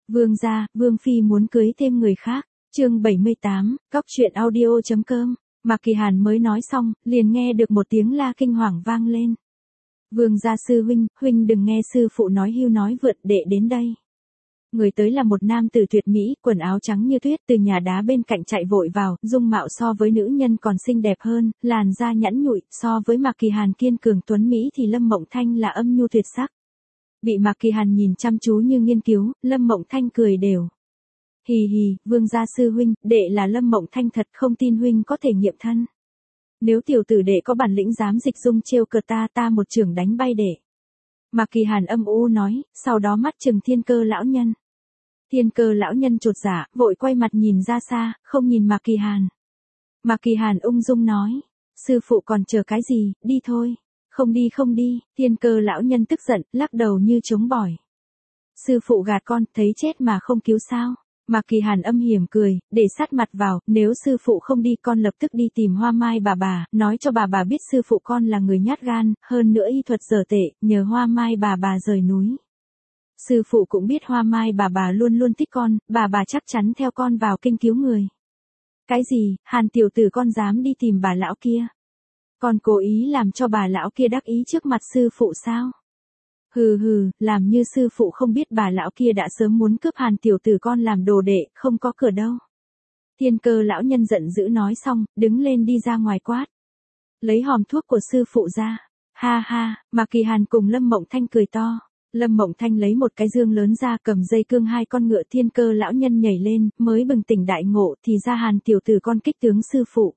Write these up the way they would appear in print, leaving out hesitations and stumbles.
Vương gia, Vương Phi muốn cưới thêm người khác. Chương 78, Cóc truyện audio.com. Mạc Kỳ Hàn mới nói xong, liền nghe được một tiếng la kinh hoàng vang lên. Vương gia sư huynh, huynh đừng nghe sư phụ nói hưu nói vượt, đệ đến đây. Người tới là một nam tử tuyệt mỹ, quần áo trắng như tuyết, từ nhà đá bên cạnh chạy vội vào, dung mạo so với nữ nhân còn xinh đẹp hơn, làn da nhẵn nhụi, so với Mạc Kỳ Hàn kiên cường tuấn mỹ thì Lâm Mộng Thanh là âm nhu tuyệt sắc. Bị Mạc Kỳ Hàn nhìn chăm chú như nghiên cứu, Lâm Mộng Thanh cười đều. Hì hì, Vương gia sư huynh, đệ là Lâm Mộng Thanh thật, không tin huynh có thể nghiệm thân. Nếu tiểu tử đệ có bản lĩnh dám dịch dung trêu cợt ta một chưởng đánh bay đệ. Mạc Kỳ Hàn âm u nói, sau đó mắt trừng Thiên Cơ lão nhân. Thiên Cơ lão nhân chột dạ, vội quay mặt nhìn ra xa, không nhìn Mạc Kỳ Hàn. Mạc Kỳ Hàn ung dung nói, sư phụ còn chờ cái gì, đi thôi. Không đi, Thiên Cơ lão nhân tức giận, lắc đầu như chống bỏi. Sư phụ gạt con, thấy chết mà không cứu sao. Mạc Kỳ Hàn âm hiểm cười, để sát mặt vào, nếu sư phụ không đi con lập tức đi tìm Hoa Mai bà, nói cho bà biết sư phụ con là người nhát gan, hơn nữa y thuật dở tệ, nhờ Hoa Mai bà rời núi. Sư phụ cũng biết Hoa Mai bà luôn luôn thích con, bà chắc chắn theo con vào kinh cứu người. Cái gì, Hàn tiểu tử con dám đi tìm bà lão kia? Con cố ý làm cho bà lão kia đắc ý trước mặt sư phụ sao? Hừ, làm như sư phụ không biết bà lão kia đã sớm muốn cướp Hàn tiểu tử con làm đồ đệ, không có cửa đâu. Thiên Cơ lão nhân giận dữ nói xong, đứng lên đi ra ngoài quát. Lấy hòm thuốc của sư phụ ra. Ha, Mạc Kỳ Hàn cùng Lâm Mộng Thanh cười to. Lâm Mộng Thanh lấy một cái dương lớn ra, cầm dây cương hai con ngựa. Thiên Cơ lão nhân nhảy lên, mới bừng tỉnh đại ngộ, thì ra Hàn tiểu tử con kích tướng sư phụ.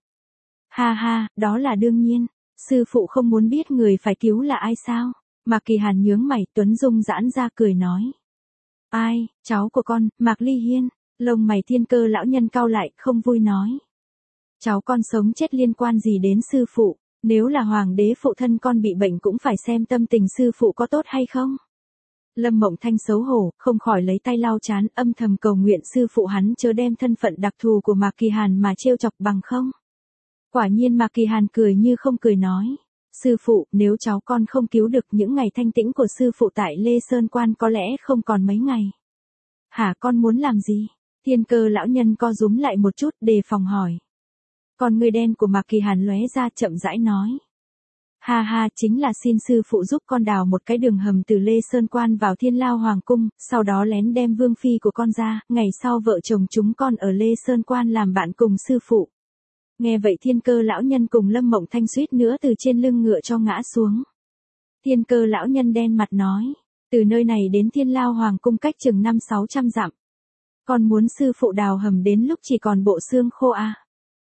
Ha, đó là đương nhiên. Sư phụ không muốn biết người phải cứu là ai sao? Mạc Kỳ Hàn nhướng mày, Tuấn Dung giãn ra cười nói. Ai, cháu của con, Mạc Ly Hiên. Lông mày Thiên Cơ lão nhân cau lại, không vui nói. Cháu con sống chết liên quan gì đến sư phụ, nếu là hoàng đế phụ thân con bị bệnh cũng phải xem tâm tình sư phụ có tốt hay không. Lâm Mộng Thanh xấu hổ, không khỏi lấy tay lau trán, âm thầm cầu nguyện sư phụ hắn chớ đem thân phận đặc thù của Mạc Kỳ Hàn mà trêu chọc bằng không. Quả nhiên Mạc Kỳ Hàn cười như không cười nói. Sư phụ, nếu cháu con không cứu được những ngày thanh tĩnh của sư phụ tại Lê Sơn Quan có lẽ không còn mấy ngày. Hả, con muốn làm gì? Thiên Cơ lão nhân co rúm lại một chút, đề phòng hỏi. Con người đen của Mạc Kỳ Hàn lóe ra, chậm rãi nói. Ha, chính là xin sư phụ giúp con đào một cái đường hầm từ Lê Sơn Quan vào Thiên Lao Hoàng Cung, sau đó lén đem Vương Phi của con ra, ngày sau vợ chồng chúng con ở Lê Sơn Quan làm bạn cùng sư phụ. Nghe vậy Thiên Cơ lão nhân cùng Lâm Mộng Thanh suýt nữa từ trên lưng ngựa cho ngã xuống. Thiên Cơ lão nhân đen mặt nói, từ nơi này đến Thiên Lao Hoàng Cung cách chừng 500-600 dặm. Con muốn sư phụ đào hầm đến lúc chỉ còn bộ xương khô à?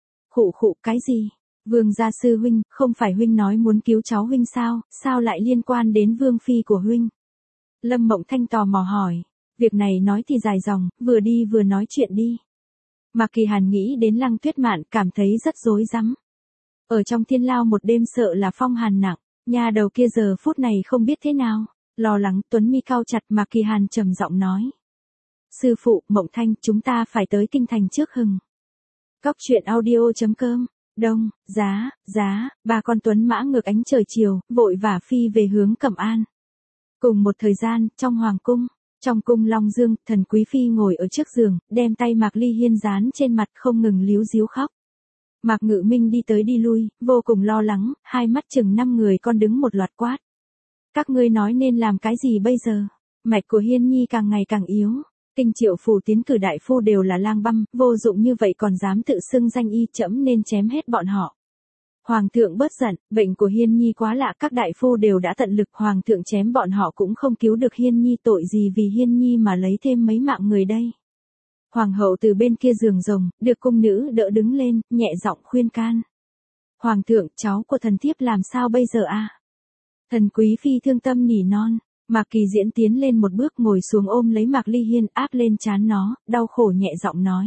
Khụ, cái gì? Vương gia sư huynh, không phải huynh nói muốn cứu cháu huynh sao lại liên quan đến Vương Phi của huynh? Lâm Mộng Thanh tò mò hỏi, việc này nói thì dài dòng, vừa đi vừa nói chuyện đi. Mạc Kỳ Hàn nghĩ đến Lăng Tuyết Mạn, cảm thấy rất rối rắm. Ở trong Thiên Lao một đêm sợ là phong hàn nặng, nhà đầu kia giờ phút này không biết thế nào. Lo lắng, Tuấn mi cau chặt, Mạc Kỳ Hàn trầm giọng nói. Sư phụ, Mộng Thanh, chúng ta phải tới kinh thành trước hừng. Cóc truyện audio.com. Đông, giá, ba con tuấn mã ngược ánh trời chiều, vội vã phi về hướng Cẩm An. Cùng một thời gian, trong hoàng cung. Trong cung Long Dương, Thần Quý Phi ngồi ở trước giường, đem tay Mạc Ly Hiên dán trên mặt, không ngừng líu díu khóc. Mạc Ngự Minh đi tới đi lui, vô cùng lo lắng, hai mắt chừng 5 người con đứng một loạt quát. Các ngươi nói nên làm cái gì bây giờ? Mạch của Hiên Nhi càng ngày càng yếu. Kinh Triệu phủ tiến cử đại phu đều là lang băm, vô dụng như vậy còn dám tự xưng danh y, trẫm nên chém hết bọn họ. Hoàng thượng bớt giận, bệnh của Hiên Nhi quá lạ, các đại phu đều đã tận lực, hoàng thượng chém bọn họ cũng không cứu được Hiên Nhi, tội gì vì Hiên Nhi mà lấy thêm mấy mạng người đây. Hoàng hậu từ bên kia giường rồng, được cung nữ đỡ đứng lên, nhẹ giọng khuyên can. Hoàng thượng, cháu của thần thiếp làm sao bây giờ à? Thần Quý Phi thương tâm nỉ non. Mạc Kỳ Diễn tiến lên một bước, ngồi xuống ôm lấy Mạc Ly Hiên, áp lên trán nó, đau khổ nhẹ giọng nói.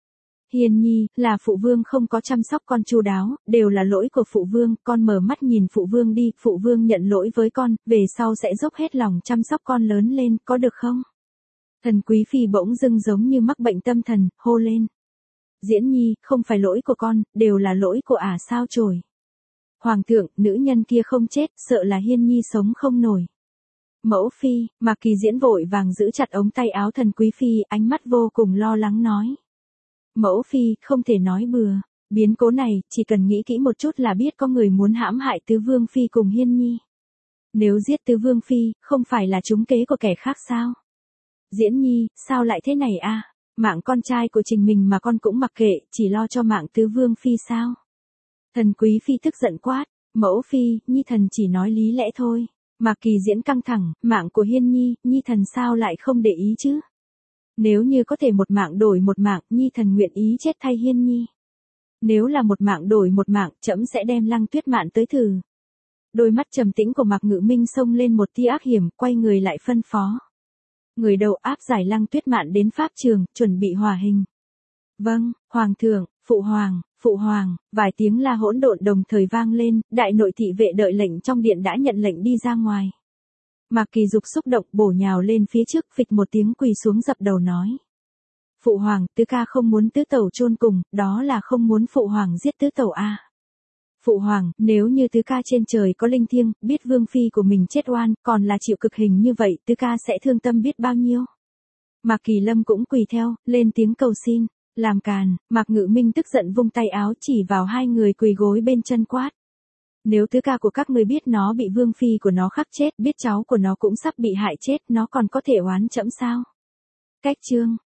Hiên Nhi, là phụ vương không có chăm sóc con chu đáo, đều là lỗi của phụ vương, con mở mắt nhìn phụ vương đi, phụ vương nhận lỗi với con, về sau sẽ dốc hết lòng chăm sóc con lớn lên, có được không? Thần Quý Phi bỗng dưng giống như mắc bệnh tâm thần, hô lên. Diễn Nhi, không phải lỗi của con, đều là lỗi của ả sao chổi. Hoàng thượng, nữ nhân kia không chết, sợ là Hiên Nhi sống không nổi. Mẫu phi, Mạc Kỳ Diễn vội vàng giữ chặt ống tay áo Thần Quý Phi, ánh mắt vô cùng lo lắng nói. Mẫu phi, không thể nói bừa. Biến cố này, chỉ cần nghĩ kỹ một chút là biết có người muốn hãm hại Tứ Vương Phi cùng Hiên Nhi. Nếu giết Tứ Vương Phi, không phải là trúng kế của kẻ khác sao? Diễn Nhi, sao lại thế này a? Mạng con trai của Trình mình mà con cũng mặc kệ, chỉ lo cho mạng Tứ Vương Phi sao? Thần Quý Phi tức giận quát, Mẫu phi, Nhi thần chỉ nói lý lẽ thôi. Mạc Kỳ Diễn căng thẳng, mạng của Hiên Nhi, Nhi thần sao lại không để ý chứ? Nếu như có thể một mạng đổi một mạng, Nhi thần nguyện ý chết thay Hiên Nhi. Nếu là một mạng đổi một mạng, trẫm sẽ đem Lăng Tuyết Mạn tới thử. Đôi mắt trầm tĩnh của Mạc Ngự Minh xông lên một tia ác hiểm, quay người lại phân phó. Người đầu áp giải Lăng Tuyết Mạn đến pháp trường, chuẩn bị hỏa hình. Vâng, Hoàng thượng, Phụ Hoàng, vài tiếng la hỗn độn đồng thời vang lên, đại nội thị vệ đợi lệnh trong điện đã nhận lệnh đi ra ngoài. Mạc Kỳ Dục xúc động bổ nhào lên phía trước, phịch một tiếng quỳ xuống dập đầu nói. Phụ Hoàng, tứ ca không muốn tứ tẩu chôn cùng, đó là không muốn Phụ Hoàng giết tứ tẩu a. Phụ Hoàng, nếu như tứ ca trên trời có linh thiêng, biết Vương Phi của mình chết oan, còn là chịu cực hình như vậy, tứ ca sẽ thương tâm biết bao nhiêu. Mạc Kỳ Lâm cũng quỳ theo, lên tiếng cầu xin. Làm càn, Mạc Ngự Minh tức giận vung tay áo chỉ vào hai người quỳ gối bên chân quát. Nếu tứ ca của các ngươi biết nó bị Vương Phi của nó khắc chết, biết cháu của nó cũng sắp bị hại chết, nó còn có thể oán trẫm sao? Cách chương